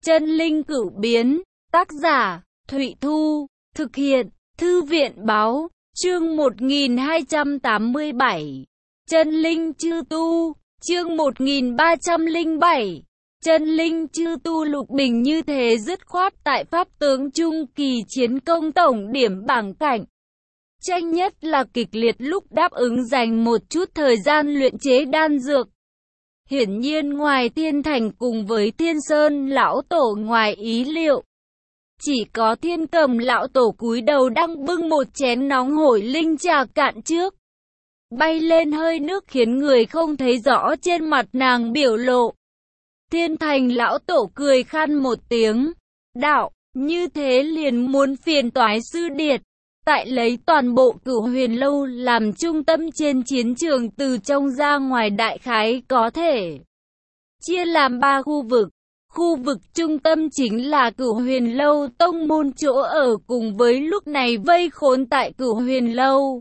Chân linh cửu biến, tác giả, Thụy Thu, thực hiện, Thư viện báo, chương 1287. Chân linh chư tu, chương 1307. Chân linh chư tu lục bình như thế dứt khoát tại pháp tướng trung kỳ chiến công tổng điểm bảng cảnh. Tranh nhất là kịch liệt lúc đáp ứng dành một chút thời gian luyện chế đan dược. Hiển nhiên ngoài Thiên Thành cùng với Thiên Sơn lão tổ ngoài ý liệu. Chỉ có Thiên Cầm lão tổ cúi đầu đang bưng một chén nóng hổi linh trà cạn trước. Bay lên hơi nước khiến người không thấy rõ trên mặt nàng biểu lộ. Thiên Thành lão tổ cười khan một tiếng. Đạo, như thế liền muốn phiền toái sư điệt. Tại lấy toàn bộ Cửu Huyền Lâu làm trung tâm trên chiến trường từ trong ra ngoài đại khái có thể chia làm 3 khu vực. Khu vực trung tâm chính là Cửu Huyền Lâu tông môn chỗ ở cùng với lúc này vây khốn tại Cửu Huyền Lâu.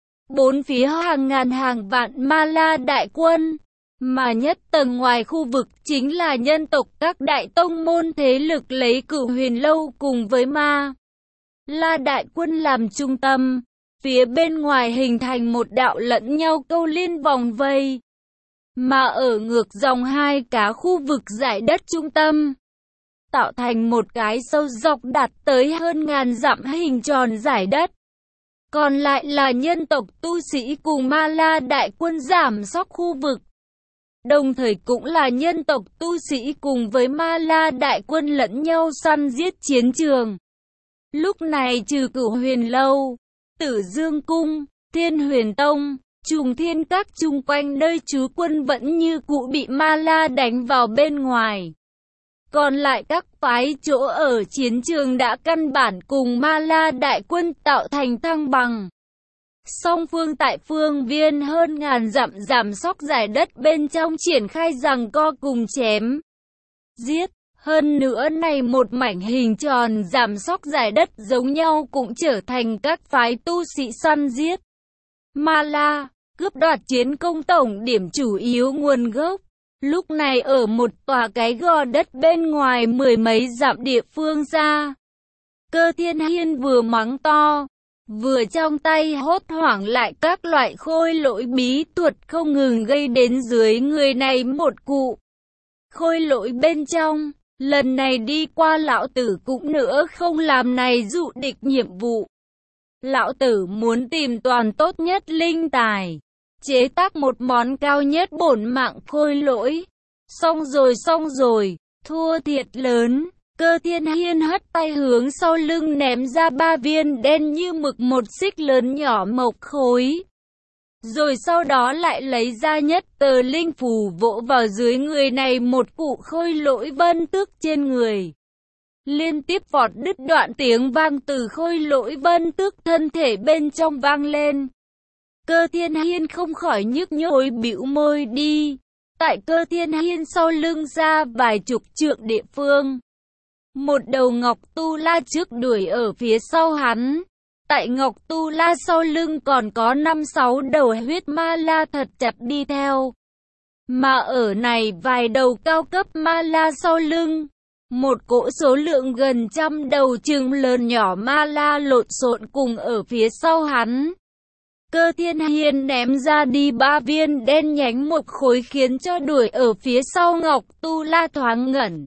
Bốn phía hàng ngàn hàng vạn ma la đại quân, mà nhất tầng ngoài khu vực chính là nhân tộc các đại tông môn thế lực lấy Cửu Huyền Lâu cùng với ma la đại quân làm trung tâm, phía bên ngoài hình thành một đạo lẫn nhau câu liên vòng vây. Mà ở ngược dòng hai cá khu vực dải đất trung tâm, tạo thành một cái sâu dọc đạt tới hơn ngàn dặm hình tròn dải đất. Còn lại là nhân tộc tu sĩ cùng ma la đại quân giảm sóc khu vực. Đồng thời cũng là nhân tộc tu sĩ cùng với ma la đại quân lẫn nhau săn giết chiến trường. Lúc này trừ Cửu Huyền Lâu, Tử Dương Cung, Thiên Huyền Tông, Trùng Thiên Các chung quanh nơi trú quân vẫn như cũ bị ma la đánh vào bên ngoài. Còn lại các phái chỗ ở chiến trường đã căn bản cùng ma la đại quân tạo thành thăng bằng. Song phương tại phương viên hơn ngàn dặm giảm sóc giải đất bên trong triển khai giằng co cùng chém giết. Hơn nữa này một mảnh hình tròn giảm sóc giải đất giống nhau cũng trở thành các phái tu sĩ săn giết ma la, cướp đoạt chiến công tổng điểm chủ yếu nguồn gốc. Lúc này ở một tòa cái gò đất bên ngoài mười mấy dặm địa phương ra, Cơ Thiên Hiên vừa mắng to, vừa trong tay hốt hoảng lại các loại khôi lỗi bí thuật không ngừng gây đến dưới người này một cụ khôi lỗi bên trong. Lần này đi qua lão tử cũng nữa không làm này dụ địch nhiệm vụ. Lão tử muốn tìm toàn tốt nhất linh tài, chế tác một món cao nhất bổn mạng khôi lỗi. Xong rồi, thua thiệt lớn. Cơ Thiên Hiên hất tay hướng sau lưng ném ra 3 viên đen như mực một xích lớn nhỏ mộc khối. Rồi sau đó lại lấy ra nhất tờ linh phù vỗ vào dưới người này một cụ khôi lỗi vân tước trên người. Liên tiếp vọt đứt đoạn tiếng vang từ khôi lỗi vân tước thân thể bên trong vang lên. Cơ Thiên Hiên không khỏi nhức nhối bĩu môi đi. Tại Cơ Thiên Hiên sau lưng ra vài chục trượng địa phương, một đầu Ngọc Tu La trước đuổi ở phía sau hắn. Tại Ngọc Tu La sau lưng còn có 5-6 đầu huyết ma la thật chặt đi theo. Mà ở này vài đầu cao cấp ma la sau lưng, một cỗ số lượng gần 100 đầu chừng lớn nhỏ ma la lộn xộn cùng ở phía sau hắn. Cơ Thiên Hiên ném ra đi 3 viên đen nhánh một khối khiến cho đuổi ở phía sau Ngọc Tu La thoáng ngẩn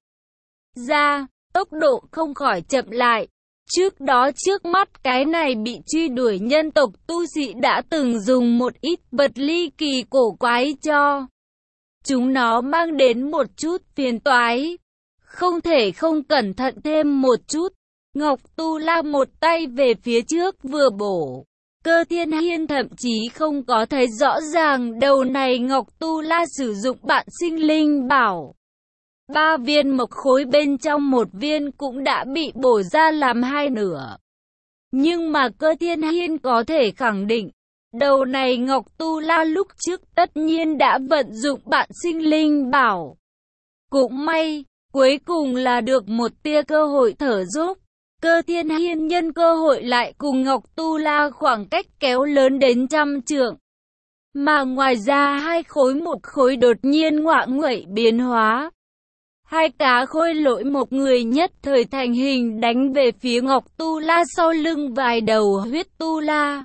ra, tốc độ không khỏi chậm lại. Trước đó trước mắt cái này bị truy đuổi nhân tộc tu sĩ đã từng dùng một ít vật ly kỳ cổ quái cho chúng nó mang đến một chút phiền toái. Không thể không cẩn thận thêm một chút. Ngọc Tu La một tay về phía trước vừa bổ. Cơ Thiên Hiên thậm chí không có thấy rõ ràng đầu này Ngọc Tu La sử dụng bạn sinh linh bảo. 3 viên mộc khối bên trong một viên cũng đã bị bổ ra làm 2 nửa. Nhưng mà Cơ Thiên Hiên có thể khẳng định, đầu này Ngọc Tu La lúc trước tất nhiên đã vận dụng bạn sinh linh bảo. Cũng may, cuối cùng là được một tia cơ hội thở dốc. Cơ Thiên Hiên nhân cơ hội lại cùng Ngọc Tu La khoảng cách kéo lớn đến 100 trượng. Mà ngoài ra 2 khối một khối đột nhiên ngoạ nguậy biến hóa. Hai cá khôi lỗi một người nhất thời thành hình đánh về phía Ngọc Tu La sau lưng vài đầu huyết tu la.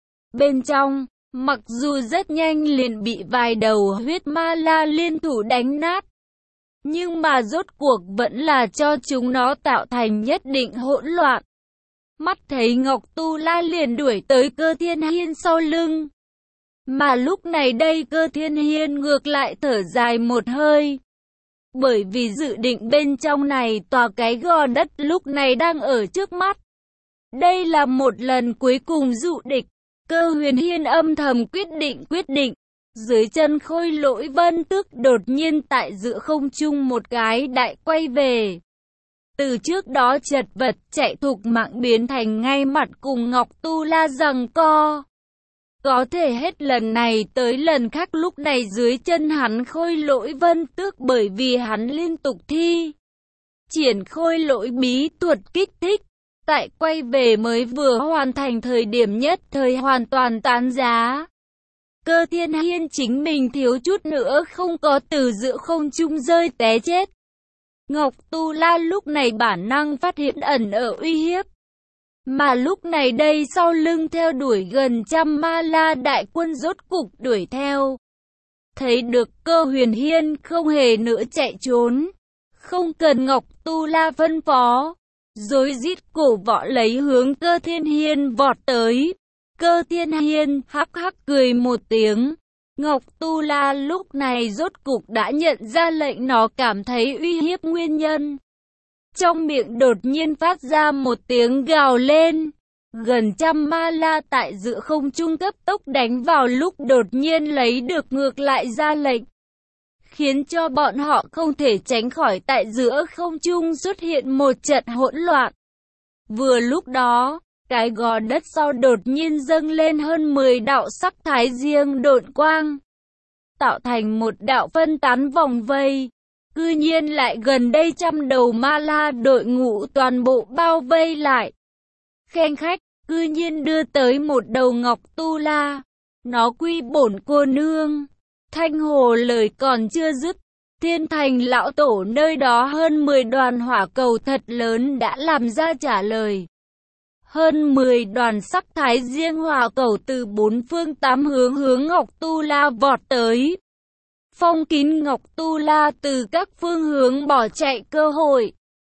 Bên trong, mặc dù rất nhanh liền bị vài đầu huyết ma la liên thủ đánh nát, nhưng mà rốt cuộc vẫn là cho chúng nó tạo thành nhất định hỗn loạn. Mắt thấy Ngọc Tu La liền đuổi tới Cơ Thiên Hiên sau lưng. Mà lúc này đây Cơ Thiên Hiên ngược lại thở dài một hơi. Bởi vì dự định bên trong này tòa cái gò đất lúc này đang ở trước mắt. Đây là một lần cuối cùng dụ địch. Cơ Huyền Hiên âm thầm quyết định. Dưới chân khôi lỗi Vân Tước đột nhiên tại giữa không trung một cái đại quay về. Từ trước đó chật vật chạy thục mạng biến thành ngay mặt cùng Ngọc Tu La giằng co. Có thể hết lần này tới lần khác lúc này dưới chân hắn khôi lỗi Vân Tước bởi vì hắn liên tục thi triển khôi lỗi bí thuật kích thích. Tại quay về mới vừa hoàn thành thời điểm nhất thời hoàn toàn tán giá. Cơ Thiên Hiên chính mình thiếu chút nữa không có từ giữa không trung rơi té chết. Ngọc Tu La lúc này bản năng phát hiện ẩn ở uy hiếp. Mà lúc này đây sau lưng theo đuổi gần trăm ma la đại quân rốt cục đuổi theo. Thấy được Cơ Huyền Hiên không hề nữa chạy trốn. Không cần Ngọc Tu La phân phó. Rối rít cổ võ lấy hướng Cơ Thiên Hiên vọt tới. Cơ Thiên Hiên hắc hắc cười một tiếng. Ngọc Tu La lúc này rốt cục đã nhận ra lệnh nó cảm thấy uy hiếp nguyên nhân. Trong miệng đột nhiên phát ra một tiếng gào lên. Gần trăm ma la tại giữa không trung cấp tốc đánh vào lúc đột nhiên lấy được ngược lại ra lệnh. Khiến cho bọn họ không thể tránh khỏi tại giữa không trung xuất hiện một trận hỗn loạn. Vừa lúc đó, cái gò đất sau đột nhiên dâng lên hơn 10 đạo sắc thái riêng độn quang. Tạo thành một đạo phân tán vòng vây. Cư nhiên lại gần đây trăm đầu ma la đội ngũ toàn bộ bao vây lại. Khen khách, cư nhiên đưa tới một đầu Ngọc Tu La. Nó quy bổn cô nương. Thanh Hồ lời còn chưa dứt. Thiên Thành lão tổ nơi đó hơn 10 đoàn hỏa cầu thật lớn đã làm ra trả lời. Hơn 10 đoàn sắc thái riêng hỏa cầu từ bốn phương tám hướng Ngọc Tu La vọt tới. Phong kín Ngọc Tu La từ các phương hướng bỏ chạy cơ hội.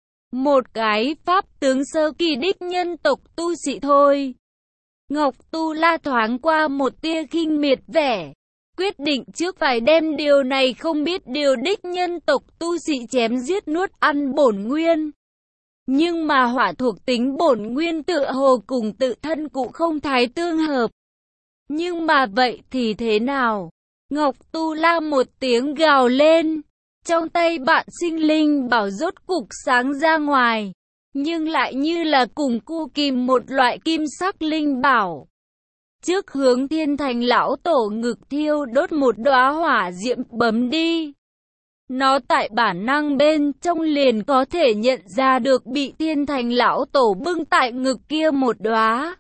Một cái pháp tướng sơ kỳ đích nhân tộc tu sĩ thôi. Ngọc Tu La thoáng qua một tia khinh miệt vẻ. Quyết định trước phải đem điều này không biết điều đích nhân tộc tu sĩ chém giết nuốt ăn bổn nguyên. Nhưng mà hỏa thuộc tính bổn nguyên tựa hồ cùng tự thân cũng không thái tương hợp. Nhưng mà vậy thì thế nào? Ngọc Tu La một tiếng gào lên. Trong tay bạn sinh linh bảo rốt cục sáng ra ngoài. Nhưng lại như là cùng cu kìm một loại kim sắc linh bảo. Trước hướng Thiên Thành lão tổ ngực thiêu đốt một đóa hỏa diễm bấm đi. Nó tại bản năng bên trong liền có thể nhận ra được bị Thiên Thành lão tổ bưng tại ngực kia một đóa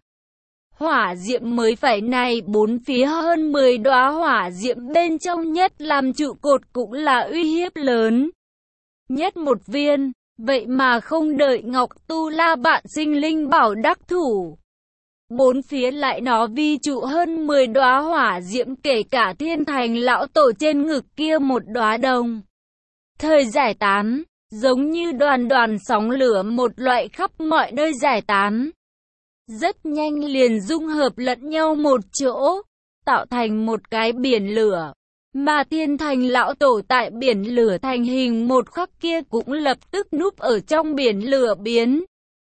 hỏa diễm mới phải này, bốn phía hơn 10 đóa hỏa diễm bên trong nhất làm trụ cột cũng là uy hiếp lớn. Nhất một viên, vậy mà không đợi Ngọc Tu La bạn sinh linh bảo đắc thủ. Bốn phía lại nó vi trụ hơn 10 đóa hỏa diễm, kể cả Thiên Thành lão tổ trên ngực kia một đóa đồng thời giải tán, giống như đoàn đoàn sóng lửa một loại khắp mọi nơi giải tán. Rất nhanh liền dung hợp lẫn nhau một chỗ, tạo thành một cái biển lửa. Mà Thiên Thành lão tổ tại biển lửa thành hình một khắc kia cũng lập tức núp ở trong biển lửa biến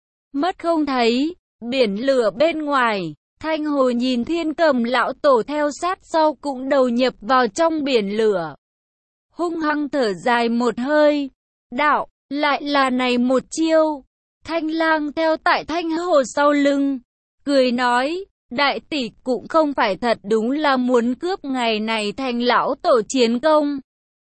mất không thấy. Biển lửa bên ngoài, Thanh Hồ nhìn Thiên Cầm lão tổ theo sát sau cũng đầu nhập vào trong biển lửa. Hung hăng thở dài một hơi. Đạo, lại là này một chiêu. Thanh Lang theo tại Thanh Hồ sau lưng, cười nói, đại tỷ cũng không phải thật đúng là muốn cướp ngày này Thành lão tổ chiến công.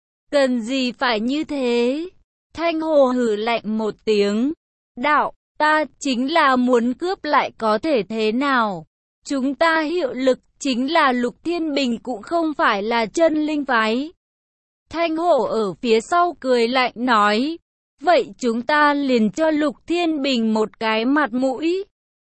Cần gì phải như thế? Thanh Hồ hừ lạnh một tiếng. Đạo, ta chính là muốn cướp lại có thể thế nào? Chúng ta hiệu lực chính là Lục Thiên Bình cũng không phải là chân linh phái. Thanh Hổ ở phía sau cười lạnh nói, vậy chúng ta liền cho Lục Thiên Bình một cái mặt mũi.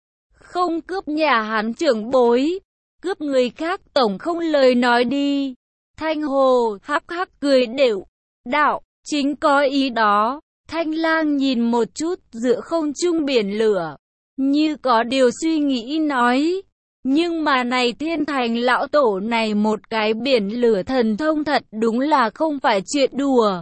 Không cướp nhà hắn trưởng bối, cướp người khác tổng không lời nói đi. Thanh Hồ hắc hắc cười đều, đạo, chính có ý đó. Thanh Lang nhìn một chút giữa không trung biển lửa, như có điều suy nghĩ nói, nhưng mà này Thiên Thành lão tổ này một cái biển lửa thần thông thật đúng là không phải chuyện đùa.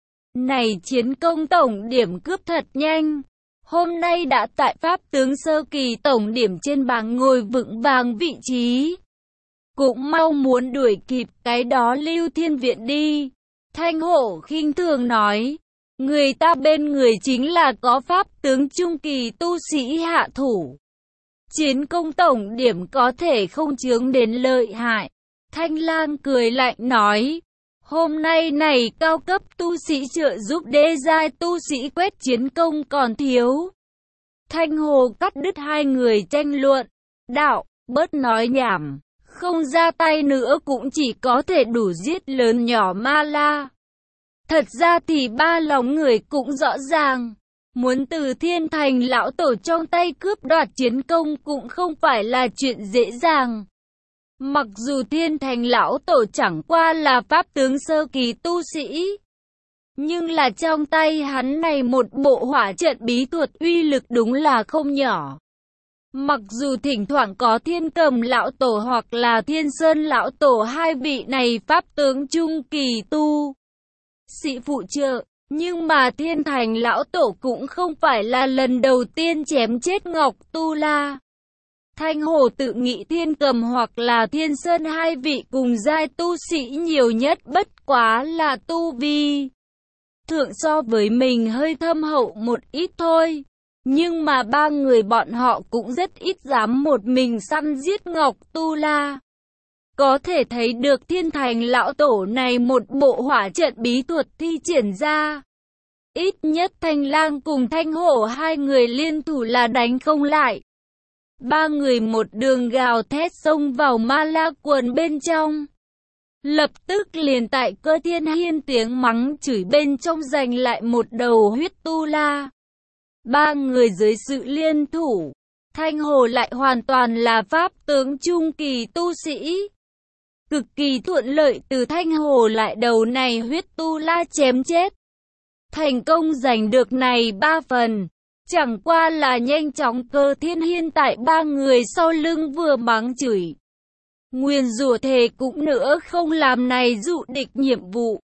Này chiến công tổng điểm cướp thật nhanh, hôm nay đã tại Pháp tướng sơ kỳ tổng điểm trên bảng ngồi vững vàng vị trí. Cũng mau muốn đuổi kịp cái đó Lưu Thiên Viện đi. Thanh Hổ khinh thường nói, người ta bên người chính là có Pháp tướng trung kỳ tu sĩ hạ thủ. Chiến công tổng điểm có thể không chướng đến lợi hại. Thanh Lang cười lạnh nói, hôm nay này cao cấp tu sĩ trợ giúp đê giai tu sĩ quét chiến công còn thiếu. Thanh Hồ cắt đứt hai người tranh luận, đạo, bớt nói nhảm, không ra tay nữa cũng chỉ có thể đủ giết lớn nhỏ ma la. Thật ra thì ba lòng người cũng rõ ràng, muốn từ Thiên Thành lão tổ trong tay cướp đoạt chiến công cũng không phải là chuyện dễ dàng. Mặc dù Thiên Thành lão tổ chẳng qua là Pháp tướng sơ kỳ tu sĩ, nhưng là trong tay hắn này một bộ hỏa trận bí thuật uy lực đúng là không nhỏ. Mặc dù thỉnh thoảng có Thiên Cầm lão tổ hoặc là Thiên Sơn lão tổ hai vị này Pháp tướng trung kỳ tu sĩ phụ trợ, nhưng mà Thiên Thành lão tổ cũng không phải là lần đầu tiên chém chết Ngọc Tu La. Thanh Hồ tự nghĩ Thiên Cầm hoặc là Thiên Sơn hai vị cùng giai tu sĩ nhiều nhất bất quá là tu vi thượng so với mình hơi thâm hậu một ít thôi. Nhưng mà ba người bọn họ cũng rất ít dám một mình săn giết Ngọc Tu La. Có thể thấy được Thiên Thành lão tổ này một bộ hỏa trận bí thuật thi triển ra. Ít nhất Thanh Lang cùng Thanh Hổ hai người liên thủ là đánh không lại. Ba người một đường gào thét xông vào ma la quần bên trong. Lập tức liền tại Cơ Thiên Hiên tiếng mắng chửi bên trong giành lại một đầu huyết tu la. Ba người dưới sự liên thủ, Thanh Hồ lại hoàn toàn là Pháp tướng trung kỳ tu sĩ. Cực kỳ thuận lợi từ Thanh Hồ lại đầu này huyết tu la chém chết. Thành công giành được này 3 phần. Chẳng qua là nhanh chóng Cơ Thiên Hiên tại ba người sau lưng vừa mắng chửi, nguyền rủa thề cũng nữa không làm này dụ địch nhiệm vụ.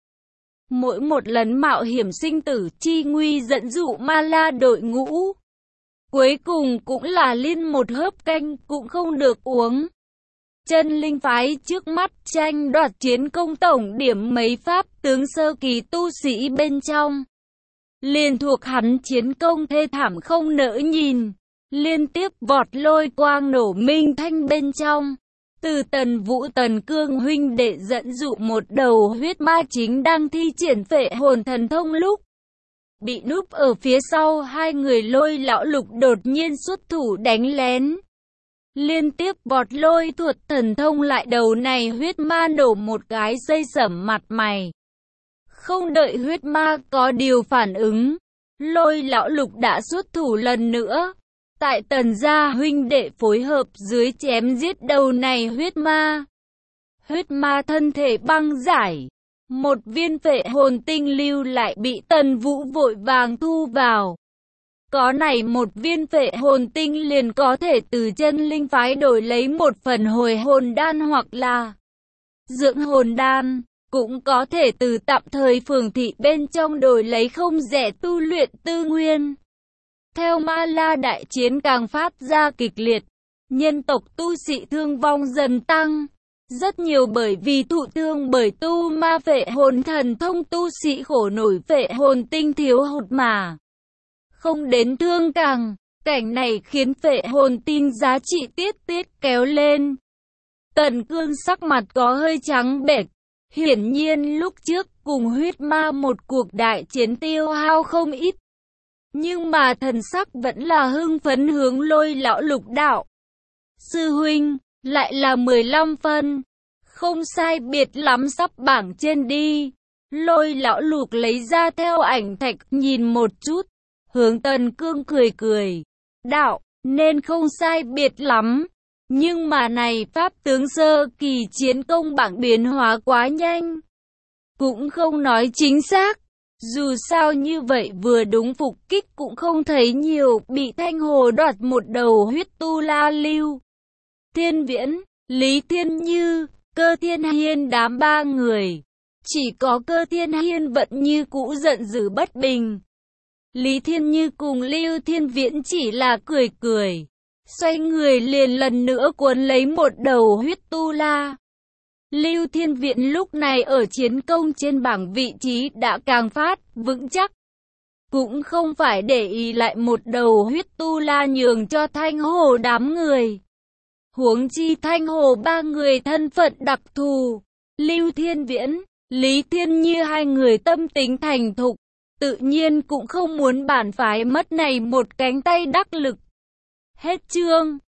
Mỗi một lần mạo hiểm sinh tử chi nguy dẫn dụ ma la đội ngũ, cuối cùng cũng là liên một hớp canh cũng không được uống. Chân linh phái trước mắt tranh đoạt chiến công tổng điểm mấy Pháp tướng sơ kỳ tu sĩ bên trong, liền thuộc hắn chiến công thê thảm không nỡ nhìn, liên tiếp vọt lôi quang nổ minh thanh bên trong. Từ Tần Vũ Tần Cương huynh đệ dẫn dụ một đầu huyết ma chính đang thi triển phệ hồn thần thông lúc bị núp ở phía sau hai người Lôi lão Lục đột nhiên xuất thủ đánh lén. Liên tiếp vọt lôi thuật thần thông lại đầu này huyết ma nổ một cái dây sẩm mặt mày. Không đợi huyết ma có điều phản ứng, Lôi lão Lục đã xuất thủ lần nữa. Tại Tần gia huynh đệ phối hợp dưới chém giết đầu này huyết ma. Huyết ma thân thể băng giải. Một viên phệ hồn tinh lưu lại bị Tần Vũ vội vàng thu vào. Có này một viên phệ hồn tinh liền có thể từ chân linh phái đổi lấy một phần hồi hồn đan hoặc là dưỡng hồn đan. Cũng có thể từ tạm thời phường thị bên trong đổi lấy không rẻ tu luyện tư nguyên. Theo ma la đại chiến càng phát ra kịch liệt, nhân tộc tu sĩ thương vong dần tăng. Rất nhiều bởi vì thụ thương bởi tu ma phệ hồn thần thông tu sĩ khổ nổi phệ hồn tinh thiếu hụt mà không đến thương càng. Cảnh này khiến phệ hồn tinh giá trị tiết kéo lên. Tần Cương sắc mặt có hơi trắng bệch. Hiển nhiên lúc trước cùng huyết ma một cuộc đại chiến tiêu hao không ít. Nhưng mà thần sắc vẫn là hưng phấn hướng Lôi lão Lục đạo. Sư huynh, lại là 15 phân. Không sai biệt lắm sắp bảng trên đi. Lôi lão lục lấy ra theo ảnh thạch nhìn một chút, hướng Tần Cương cười cười, đạo, nên không sai biệt lắm. Nhưng mà này pháp tướng sơ kỳ chiến công bảng biến hóa quá nhanh. Cũng không nói chính xác. Dù sao như vậy vừa đúng phục kích cũng không thấy nhiều, bị Thanh Hồ đoạt một đầu huyết tu la Lưu Thiên Viễn, Lý Thiên Như, Cơ Thiên Hiên đám ba người. Chỉ có Cơ Thiên Hiên vẫn như cũ giận dữ bất bình. Lý Thiên Như cùng Lưu Thiên Viễn chỉ là cười cười. Xoay người liền lần nữa cuốn lấy một đầu huyết tu la. Lưu Thiên Viễn lúc này ở chiến công trên bảng vị trí đã càng phát vững chắc. Cũng không phải để ý lại một đầu huyết tu la nhường cho Thanh Hồ đám người. Huống chi Thanh Hồ ba người thân phận đặc thù. Lưu Thiên Viễn, Lý Thiên Như hai người tâm tính thành thục. Tự nhiên cũng không muốn bản phái mất này một cánh tay đắc lực. Hết chương.